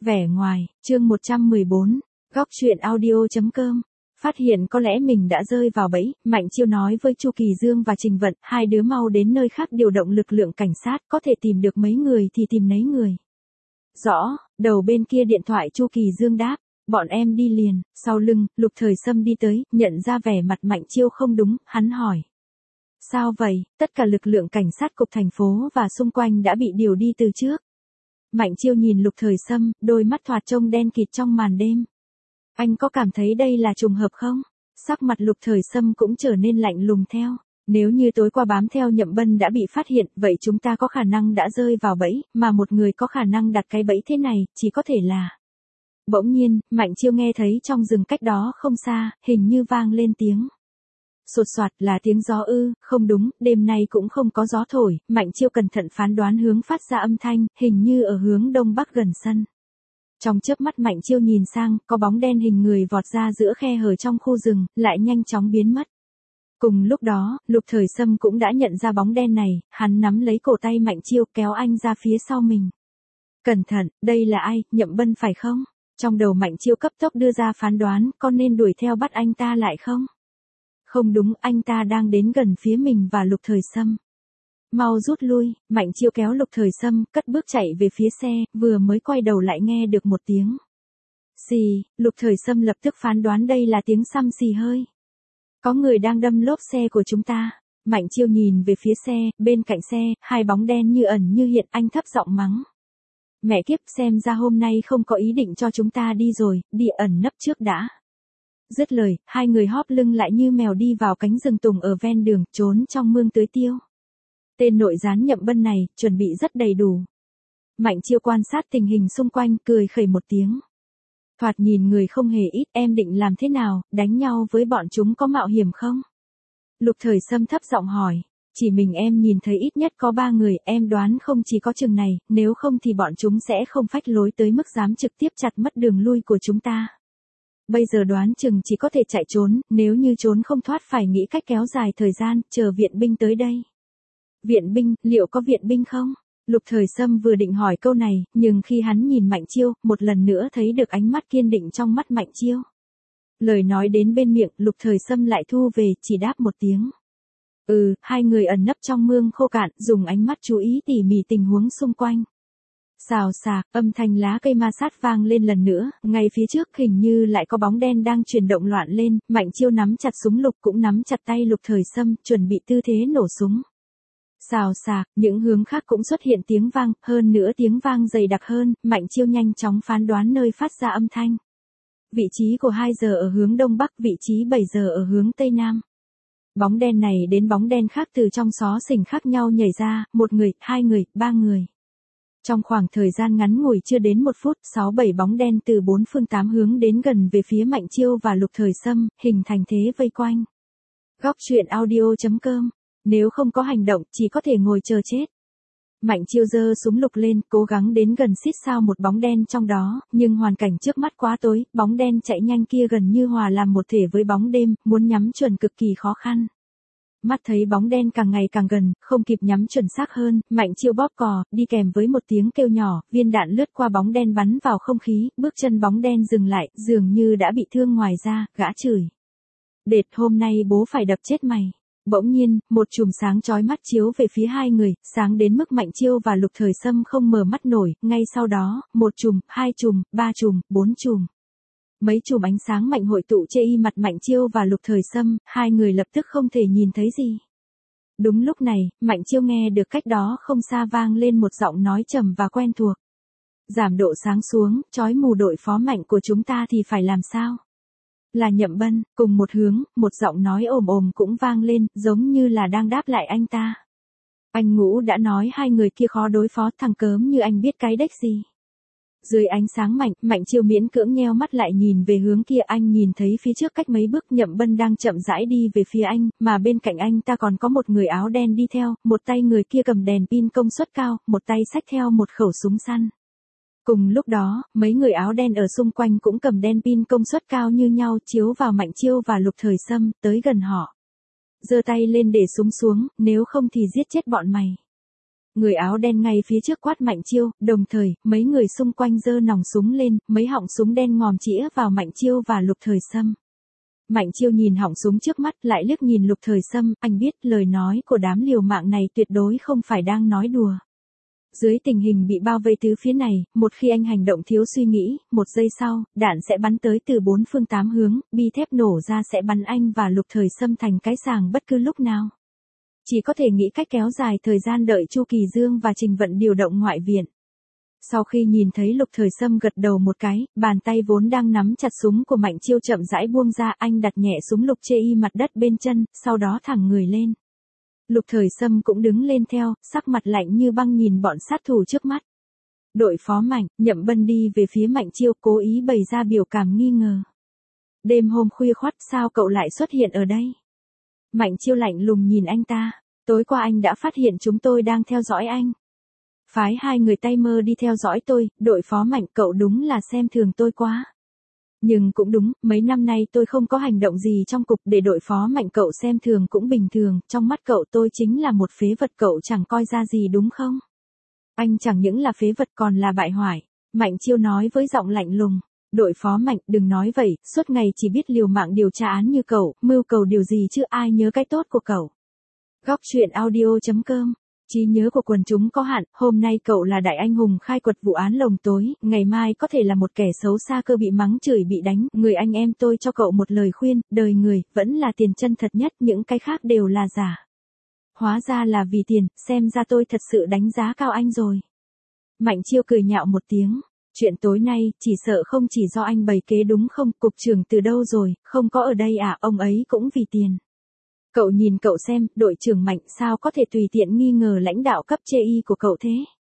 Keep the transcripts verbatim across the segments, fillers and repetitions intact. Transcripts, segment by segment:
Vẻ ngoài, chương một trăm mười bốn, góc truyện audio.com. Phát hiện có lẽ mình đã rơi vào bẫy, Mạnh Chiêu nói với Chu Kỳ Dương và Trình Vận, hai đứa mau đến nơi khác điều động lực lượng cảnh sát, có thể tìm được mấy người thì tìm nấy người. Rõ, đầu bên kia điện thoại Chu Kỳ Dương đáp, bọn em đi liền. Sau lưng, Lục Thời Sâm đi tới, nhận ra vẻ mặt Mạnh Chiêu không đúng, hắn hỏi. Sao vậy? Tất cả lực lượng cảnh sát cục thành phố và xung quanh đã bị điều đi từ trước. Mạnh Chiêu nhìn Lục Thời Sâm, đôi mắt thoạt trông đen kịt trong màn đêm. Anh có cảm thấy đây là trùng hợp không? Sắc mặt Lục Thời Sâm cũng trở nên lạnh lùng theo. Nếu như tối qua bám theo Nhậm Bân đã bị phát hiện, vậy chúng ta có khả năng đã rơi vào bẫy, mà một người có khả năng đặt cái bẫy thế này, chỉ có thể là... Bỗng nhiên, Mạnh Chiêu nghe thấy trong rừng cách đó không xa, hình như vang lên tiếng. Sột soạt, là tiếng gió ư? Không đúng, đêm nay cũng không có gió thổi. Mạnh Chiêu cẩn thận phán đoán hướng phát ra âm thanh, hình như ở hướng đông bắc gần sân. Trong chớp mắt Mạnh Chiêu nhìn sang, có bóng đen hình người vọt ra giữa khe hở trong khu rừng, lại nhanh chóng biến mất. Cùng lúc đó, Lục Thời Sâm cũng đã nhận ra bóng đen này, hắn nắm lấy cổ tay Mạnh Chiêu kéo anh ra phía sau mình. Cẩn thận, đây là ai, Nhậm Bân phải không? Trong đầu Mạnh Chiêu cấp tốc đưa ra phán đoán, có nên đuổi theo bắt anh ta lại không? Không đúng, anh ta đang đến gần phía mình và Lục Thời Sâm. Mau rút lui, Mạnh Chiêu kéo Lục Thời Sâm, cất bước chạy về phía xe, vừa mới quay đầu lại nghe được một tiếng. Xì, Lục Thời Sâm lập tức phán đoán đây là tiếng xăm xì hơi. Có người đang đâm lốp xe của chúng ta. Mạnh Chiêu nhìn về phía xe, bên cạnh xe, hai bóng đen như ẩn như hiện, anh thấp giọng mắng. Mẹ kiếp, xem ra hôm nay không có ý định cho chúng ta đi rồi, đi ẩn nấp trước đã. Dứt lời, hai người hóp lưng lại như mèo đi vào cánh rừng tùng ở ven đường, trốn trong mương tưới tiêu. Tên nội gián Nhậm Bân này, chuẩn bị rất đầy đủ. Mạnh Chiêu quan sát tình hình xung quanh, cười khẩy một tiếng. Thoạt nhìn người không hề ít, em định làm thế nào, đánh nhau với bọn chúng có mạo hiểm không? Lục Thời Sâm thấp giọng hỏi. Chỉ mình em nhìn thấy ít nhất có ba người, em đoán không chỉ có chừng này, nếu không thì bọn chúng sẽ không phách lối tới mức dám trực tiếp chặt mất đường lui của chúng ta. Bây giờ đoán chừng chỉ có thể chạy trốn, nếu như trốn không thoát phải nghĩ cách kéo dài thời gian, chờ viện binh tới đây. Viện binh, liệu có viện binh không? Lục Thời Sâm vừa định hỏi câu này, nhưng khi hắn nhìn Mạnh Chiêu, một lần nữa thấy được ánh mắt kiên định trong mắt Mạnh Chiêu. Lời nói đến bên miệng, Lục Thời Sâm lại thu về, chỉ đáp một tiếng. Ừ, hai người ẩn nấp trong mương khô cạn, dùng ánh mắt chú ý tỉ mỉ tình huống xung quanh. Xào xạc, âm thanh lá cây ma sát vang lên lần nữa, ngay phía trước hình như lại có bóng đen đang chuyển động loạn lên, Mạnh Chiêu nắm chặt súng lục cũng nắm chặt tay Lục Thời Sâm, chuẩn bị tư thế nổ súng. Xào xạc, những hướng khác cũng xuất hiện tiếng vang, hơn nữa tiếng vang dày đặc hơn, Mạnh Chiêu nhanh chóng phán đoán nơi phát ra âm thanh. Vị trí của hai giờ ở hướng đông bắc, vị trí bảy giờ ở hướng tây nam. Bóng đen này đến bóng đen khác từ trong xó xỉnh khác nhau nhảy ra, một người, hai người, ba người. Trong khoảng thời gian ngắn ngủi chưa đến một phút, sáu bảy bóng đen từ bốn phương tám hướng đến gần về phía Mạnh Chiêu và Lục Thời Sâm, hình thành thế vây quanh. Góc truyện audio.com. Nếu không có hành động, chỉ có thể ngồi chờ chết. Mạnh Chiêu giơ súng lục lên, cố gắng đến gần xít sao một bóng đen trong đó, nhưng hoàn cảnh trước mắt quá tối, bóng đen chạy nhanh kia gần như hòa làm một thể với bóng đêm, muốn nhắm chuẩn cực kỳ khó khăn. Mắt thấy bóng đen càng ngày càng gần, không kịp nhắm chuẩn xác hơn, Mạnh Chiêu bóp cò, đi kèm với một tiếng kêu nhỏ, viên đạn lướt qua bóng đen bắn vào không khí, bước chân bóng đen dừng lại, dường như đã bị thương ngoài da, gã chửi. Đệt, hôm nay bố phải đập chết mày. Bỗng nhiên, một chùm sáng chói mắt chiếu về phía hai người, sáng đến mức Mạnh Chiêu và Lục Thời Sâm không mở mắt nổi, ngay sau đó, một chùm, hai chùm, ba chùm, bốn chùm. Mấy chùm ánh sáng mạnh hội tụ che y mặt Mạnh Chiêu và Lục Thời Sâm, hai người lập tức không thể nhìn thấy gì. Đúng lúc này, Mạnh Chiêu nghe được cách đó không xa vang lên một giọng nói trầm và quen thuộc. Giảm độ sáng xuống, chói mù đội phó Mạnh của chúng ta thì phải làm sao? Là Nhậm Bân, cùng một hướng, một giọng nói ồm ồm cũng vang lên, giống như là đang đáp lại anh ta. Anh Ngũ đã nói hai người kia khó đối phó, thằng cớm như anh biết cái đếch gì. Dưới ánh sáng mạnh, Mạnh Chiêu miễn cưỡng nheo mắt lại nhìn về hướng kia, anh nhìn thấy phía trước cách mấy bước Nhậm Bân đang chậm rãi đi về phía anh, mà bên cạnh anh ta còn có một người áo đen đi theo, một tay người kia cầm đèn pin công suất cao, một tay xách theo một khẩu súng săn. Cùng lúc đó, mấy người áo đen ở xung quanh cũng cầm đèn pin công suất cao như nhau chiếu vào Mạnh Chiêu và Lục Thời Sâm, tới gần họ. Giơ tay lên để súng xuống, nếu không thì giết chết bọn mày. Người áo đen ngay phía trước quát Mạnh Chiêu, đồng thời, mấy người xung quanh giơ nòng súng lên, mấy họng súng đen ngòm chĩa vào Mạnh Chiêu và Lục Thời Sâm. Mạnh Chiêu nhìn họng súng trước mắt lại liếc nhìn Lục Thời Sâm, anh biết lời nói của đám liều mạng này tuyệt đối không phải đang nói đùa. Dưới tình hình bị bao vây tứ phía này, một khi anh hành động thiếu suy nghĩ, một giây sau, đạn sẽ bắn tới từ bốn phương tám hướng, bi thép nổ ra sẽ bắn anh và Lục Thời Sâm thành cái sàng bất cứ lúc nào. Chỉ có thể nghĩ cách kéo dài thời gian đợi Chu Kỳ Dương và Trình Vận điều động ngoại viện. Sau khi nhìn thấy Lục Thời Sâm gật đầu một cái, bàn tay vốn đang nắm chặt súng của Mạnh Chiêu chậm rãi buông ra, anh đặt nhẹ súng lục chê y mặt đất bên chân, sau đó thẳng người lên. Lục Thời Sâm cũng đứng lên theo, sắc mặt lạnh như băng nhìn bọn sát thủ trước mắt. Đội phó Mạnh, Nhậm Bân đi về phía Mạnh Chiêu cố ý bày ra biểu cảm nghi ngờ. Đêm hôm khuya khoắt sao cậu lại xuất hiện ở đây? Mạnh Chiêu lạnh lùng nhìn anh ta, tối qua anh đã phát hiện chúng tôi đang theo dõi anh. Phái hai người tay mơ đi theo dõi tôi, đội phó Mạnh cậu đúng là xem thường tôi quá. Nhưng cũng đúng, mấy năm nay tôi không có hành động gì trong cục để đội phó Mạnh cậu xem thường cũng bình thường, trong mắt cậu tôi chính là một phế vật cậu chẳng coi ra gì đúng không? Anh chẳng những là phế vật còn là bại hoại, Mạnh Chiêu nói với giọng lạnh lùng. Đội phó Mạnh đừng nói vậy, suốt ngày chỉ biết liều mạng điều tra án như cậu, mưu cầu điều gì chứ ai nhớ cái tốt của cậu. Góc truyện audio chấm com. Trí nhớ của quần chúng có hạn, hôm nay cậu là đại anh hùng khai quật vụ án lồng tối, ngày mai có thể là một kẻ xấu xa cơ bị mắng chửi bị đánh, người anh em tôi cho cậu một lời khuyên, đời người, vẫn là tiền chân thật nhất, những cái khác đều là giả. Hóa ra là vì tiền, xem ra tôi thật sự đánh giá cao anh rồi. Mạnh Chiêu cười nhạo một tiếng, chuyện tối nay, chỉ sợ không chỉ do anh bày kế đúng không, cục trưởng từ đâu rồi, không có ở đây à, ông ấy cũng vì tiền. Cậu nhìn cậu xem, đội trưởng Mạnh sao có thể tùy tiện nghi ngờ lãnh đạo cấp chê y của cậu thế.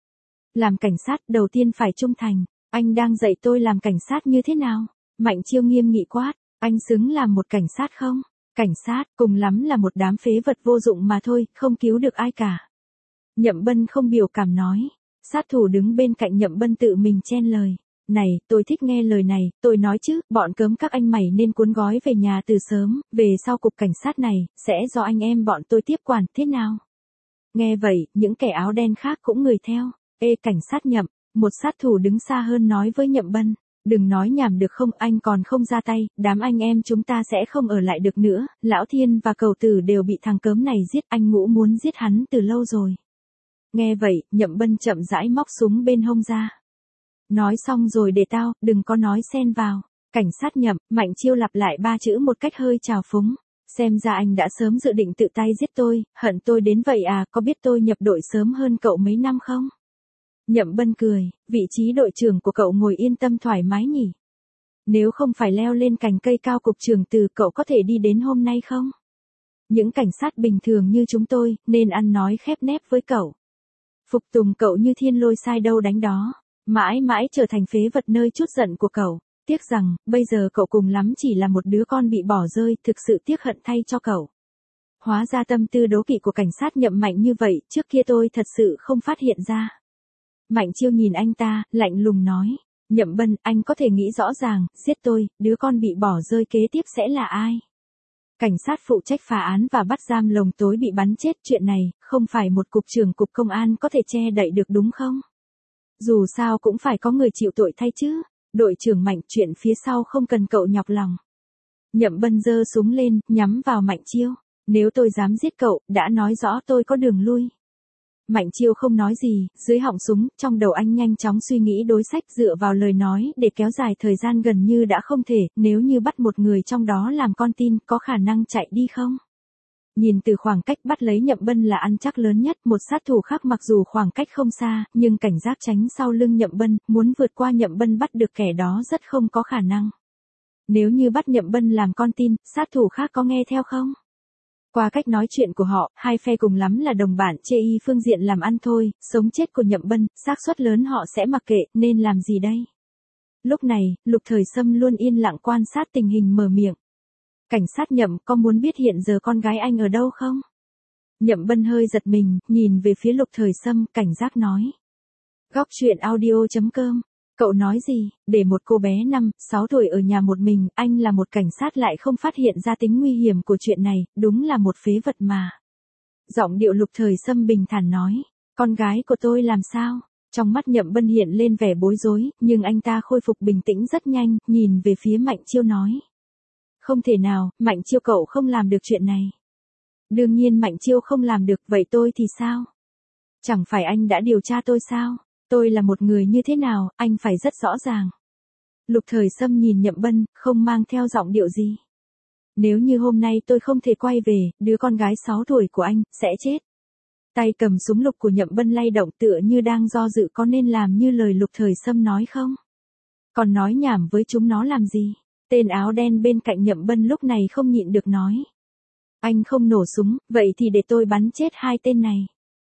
Làm cảnh sát đầu tiên phải trung thành, anh đang dạy tôi làm cảnh sát như thế nào? Mạnh Chiêu nghiêm nghị quát, anh xứng làm một cảnh sát không? Cảnh sát, cùng lắm là một đám phế vật vô dụng mà thôi, không cứu được ai cả. Nhậm Bân không biểu cảm nói, sát thủ đứng bên cạnh Nhậm Bân tự mình chen lời. Này, tôi thích nghe lời này, tôi nói chứ, bọn cớm các anh mày nên cuốn gói về nhà từ sớm, về sau cục cảnh sát này, sẽ do anh em bọn tôi tiếp quản, thế nào? Nghe vậy, những kẻ áo đen khác cũng người theo. Ê cảnh sát Nhậm, một sát thủ đứng xa hơn nói với Nhậm Bân, đừng nói nhảm được không, anh còn không ra tay, đám anh em chúng ta sẽ không ở lại được nữa, Lão Thiên và Cầu Tử đều bị thằng cớm này giết, anh Ngũ muốn giết hắn từ lâu rồi. Nghe vậy, Nhậm Bân chậm rãi móc súng bên hông ra. Nói xong rồi để tao, đừng có nói xen vào. Cảnh sát Nhậm, Mạnh Chiêu lặp lại ba chữ một cách hơi trào phúng. Xem ra anh đã sớm dự định tự tay giết tôi, hận tôi đến vậy à, có biết tôi nhập đội sớm hơn cậu mấy năm không? Nhậm Bân cười, vị trí đội trưởng của cậu ngồi yên tâm thoải mái nhỉ? Nếu không phải leo lên cành cây cao cục trưởng từ cậu có thể đi đến hôm nay không? Những cảnh sát bình thường như chúng tôi, nên ăn nói khép nép với cậu. Phục tùng cậu như thiên lôi sai đâu đánh đó. Mãi mãi trở thành phế vật nơi chút giận của cậu. Tiếc rằng, bây giờ cậu cùng lắm chỉ là một đứa con bị bỏ rơi, thực sự tiếc hận thay cho cậu. Hóa ra tâm tư đố kỵ của cảnh sát Nhậm Mạnh như vậy, trước kia tôi thật sự không phát hiện ra. Mạnh Chiêu nhìn anh ta, lạnh lùng nói. Nhậm Bân, anh có thể nghĩ rõ ràng, giết tôi, đứa con bị bỏ rơi kế tiếp sẽ là ai? Cảnh sát phụ trách phá án và bắt giam lồng tối bị bắn chết, chuyện này, không phải một cục trưởng cục công an có thể che đậy được đúng không? Dù sao cũng phải có người chịu tội thay chứ. Đội trưởng Mạnh, chuyện phía sau không cần cậu nhọc lòng. Nhậm Bân giơ súng lên, nhắm vào Mạnh Chiêu. Nếu tôi dám giết cậu, đã nói rõ tôi có đường lui. Mạnh Chiêu không nói gì, dưới họng súng, trong đầu anh nhanh chóng suy nghĩ đối sách dựa vào lời nói để kéo dài thời gian gần như đã không thể, nếu như bắt một người trong đó làm con tin, có khả năng chạy đi không? Nhìn từ khoảng cách bắt lấy Nhậm Bân là ăn chắc lớn nhất, một sát thủ khác mặc dù khoảng cách không xa, nhưng cảnh giác tránh sau lưng Nhậm Bân, muốn vượt qua Nhậm Bân bắt được kẻ đó rất không có khả năng. Nếu như bắt Nhậm Bân làm con tin, sát thủ khác có nghe theo không? Qua cách nói chuyện của họ, hai phe cùng lắm là đồng bản chê y phương diện làm ăn thôi, sống chết của Nhậm Bân, xác suất lớn họ sẽ mặc kệ, nên làm gì đây? Lúc này, Lục Thời Sâm luôn yên lặng quan sát tình hình mở miệng. Cảnh sát Nhậm, có muốn biết hiện giờ con gái anh ở đâu không? Nhậm Bân hơi giật mình, nhìn về phía Lục Thời Sâm, cảnh giác nói. Góc truyện audio chấm com. Cậu nói gì, để một cô bé năm, sáu tuổi ở nhà một mình, anh là một cảnh sát lại không phát hiện ra tính nguy hiểm của chuyện này, đúng là một phế vật mà. Giọng điệu Lục Thời Sâm bình thản nói. Con gái của tôi làm sao? Trong mắt Nhậm Bân hiện lên vẻ bối rối, nhưng anh ta khôi phục bình tĩnh rất nhanh, nhìn về phía Mạnh Chiêu nói. Không thể nào, Mạnh Chiêu cậu không làm được chuyện này. Đương nhiên Mạnh Chiêu không làm được, vậy tôi thì sao? Chẳng phải anh đã điều tra tôi sao? Tôi là một người như thế nào, anh phải rất rõ ràng. Lục Thời Sâm nhìn Nhậm Bân, không mang theo giọng điệu gì. Nếu như hôm nay tôi không thể quay về, đứa con gái sáu tuổi của anh, sẽ chết. Tay cầm súng lục của Nhậm Bân lay động tựa như đang do dự có nên làm như lời Lục Thời Sâm nói không? Còn nói nhảm với chúng nó làm gì? Tên áo đen bên cạnh Nhậm Bân lúc này không nhịn được nói. Anh không nổ súng, vậy thì để tôi bắn chết hai tên này.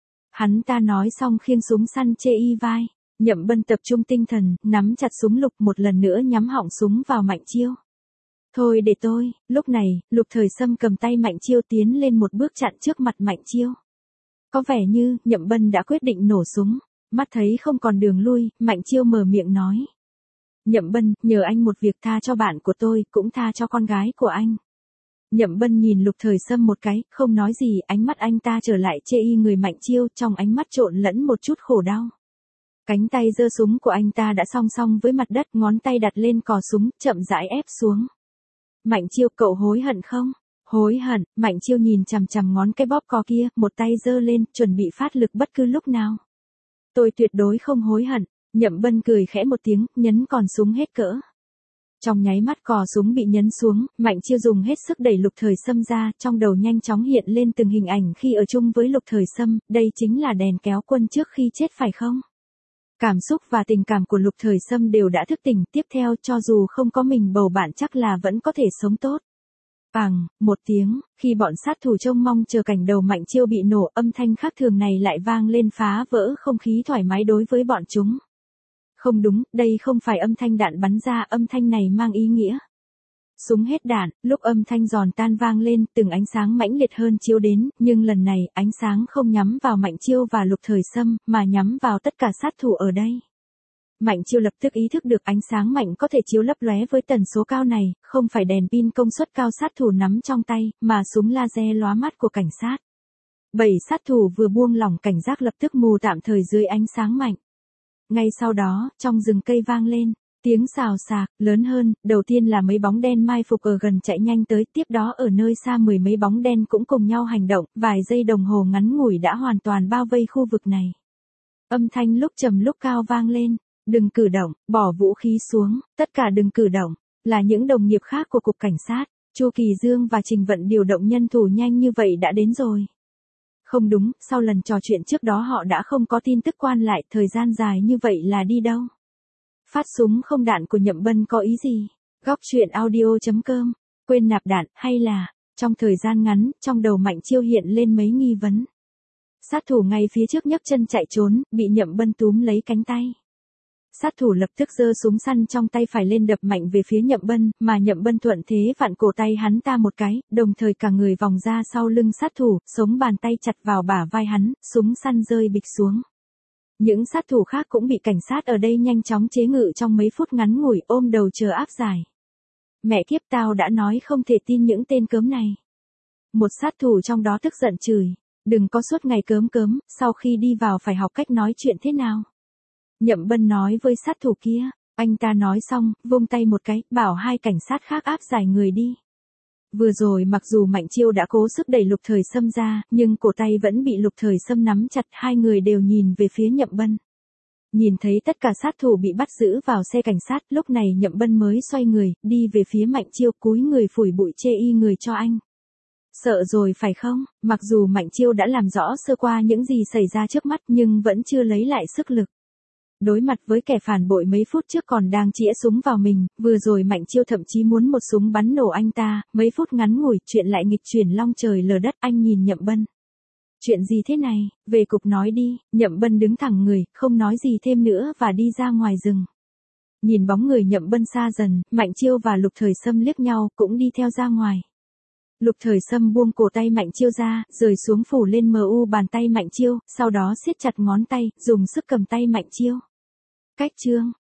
Hắn ta nói xong khiêng súng săn chê y vai. Nhậm Bân tập trung tinh thần, nắm chặt súng lục một lần nữa nhắm họng súng vào Mạnh Chiêu. Thôi để tôi, lúc này, Lục Thời Sâm cầm tay Mạnh Chiêu tiến lên một bước chặn trước mặt Mạnh Chiêu. Có vẻ như, Nhậm Bân đã quyết định nổ súng. Mắt thấy không còn đường lui, Mạnh Chiêu mở miệng nói. Nhậm Bân, nhờ anh một việc, tha cho bạn của tôi, cũng tha cho con gái của anh. Nhậm Bân nhìn Lục Thời Sâm một cái, không nói gì, ánh mắt anh ta trở lại chê y người Mạnh Chiêu, trong ánh mắt trộn lẫn một chút khổ đau. Cánh tay giơ súng của anh ta đã song song với mặt đất, ngón tay đặt lên cò súng, chậm rãi ép xuống. Mạnh Chiêu, cậu hối hận không? Hối hận, Mạnh Chiêu nhìn chằm chằm ngón cái bóp cò kia, một tay giơ lên, chuẩn bị phát lực bất cứ lúc nào. Tôi tuyệt đối không hối hận. Nhậm Bân cười khẽ một tiếng, nhấn còn súng hết cỡ. Trong nháy mắt cò súng bị nhấn xuống, Mạnh Chiêu dùng hết sức đẩy Lục Thời Sâm ra, trong đầu nhanh chóng hiện lên từng hình ảnh khi ở chung với Lục Thời Sâm, đây chính là đèn kéo quân trước khi chết phải không? Cảm xúc và tình cảm của Lục Thời Sâm đều đã thức tỉnh, tiếp theo cho dù không có mình bầu bạn chắc là vẫn có thể sống tốt. Bàng, một tiếng, khi bọn sát thủ trông mong chờ cảnh đầu Mạnh Chiêu bị nổ, âm thanh khác thường này lại vang lên phá vỡ không khí thoải mái đối với bọn chúng. Không đúng, đây không phải âm thanh đạn bắn ra, âm thanh này mang ý nghĩa. Súng hết đạn, lúc âm thanh giòn tan vang lên, từng ánh sáng mãnh liệt hơn chiếu đến, nhưng lần này, ánh sáng không nhắm vào Mạnh Chiêu và Lục Thời Sâm, mà nhắm vào tất cả sát thủ ở đây. Mạnh Chiêu lập tức ý thức được ánh sáng mạnh có thể chiếu lấp lóe với tần số cao này, không phải đèn pin công suất cao sát thủ nắm trong tay, mà súng laser lóa mắt của cảnh sát. Bảy sát thủ vừa buông lỏng cảnh giác lập tức mù tạm thời dưới ánh sáng mạnh. Ngay sau đó, trong rừng cây vang lên, tiếng xào xạc, lớn hơn, đầu tiên là mấy bóng đen mai phục ở gần chạy nhanh tới, tiếp đó ở nơi xa mười mấy bóng đen cũng cùng nhau hành động, vài giây đồng hồ ngắn ngủi đã hoàn toàn bao vây khu vực này. Âm thanh lúc trầm lúc cao vang lên, đừng cử động, bỏ vũ khí xuống, tất cả đừng cử động, là những đồng nghiệp khác của cục cảnh sát, Chu Kỳ Dương và Trình Vận điều động nhân thủ nhanh như vậy đã đến rồi. Không đúng, sau lần trò chuyện trước đó họ đã không có tin tức quan lại, thời gian dài như vậy là đi đâu? Phát súng không đạn của Nhậm Bân có ý gì? Góc truyện audio chấm com, quên nạp đạn, hay là, trong thời gian ngắn, trong đầu Mạnh Chiêu hiện lên mấy nghi vấn. Sát thủ ngay phía trước nhấc chân chạy trốn, bị Nhậm Bân túm lấy cánh tay. Sát thủ lập tức giơ súng săn trong tay phải lên đập mạnh về phía Nhậm Bân, mà Nhậm Bân thuận thế vặn cổ tay hắn ta một cái, đồng thời cả người vòng ra sau lưng sát thủ, sống bàn tay chặt vào bả vai hắn, súng săn rơi bịch xuống. Những sát thủ khác cũng bị cảnh sát ở đây nhanh chóng chế ngự trong mấy phút ngắn ngủi, ôm đầu chờ áp giải. Mẹ kiếp, tao đã nói không thể tin những tên cớm này. Một sát thủ trong đó tức giận chửi, đừng có suốt ngày cớm cớm, sau khi đi vào phải học cách nói chuyện thế nào. Nhậm Bân nói với sát thủ kia, anh ta nói xong, vung tay một cái, bảo hai cảnh sát khác áp giải người đi. Vừa rồi mặc dù Mạnh Chiêu đã cố sức đẩy Lục Thời Sâm ra, nhưng cổ tay vẫn bị Lục Thời Sâm nắm chặt, hai người đều nhìn về phía Nhậm Bân. Nhìn thấy tất cả sát thủ bị bắt giữ vào xe cảnh sát, lúc này Nhậm Bân mới xoay người, đi về phía Mạnh Chiêu, cúi người phủi bụi chê y người cho anh. Sợ rồi phải không? Mặc dù Mạnh Chiêu đã làm rõ sơ qua những gì xảy ra trước mắt nhưng vẫn chưa lấy lại sức lực. Đối mặt với kẻ phản bội mấy phút trước còn đang chĩa súng vào mình, vừa rồi Mạnh Chiêu thậm chí muốn một súng bắn nổ anh ta, mấy phút ngắn ngủi, chuyện lại nghịch chuyển long trời lở đất. Anh nhìn Nhậm Bân. Chuyện gì thế này, về cục nói đi. Nhậm Bân đứng thẳng người, không nói gì thêm nữa và đi ra ngoài rừng. Nhìn bóng người Nhậm Bân xa dần, Mạnh Chiêu và Lục Thời Sâm liếc nhau, cũng đi theo ra ngoài. Lục Thời Sâm buông cổ tay Mạnh Chiêu ra, rời xuống phủ lên mờ u bàn tay Mạnh Chiêu, sau đó siết chặt ngón tay, dùng sức cầm tay Mạnh Chiêu. Cách chương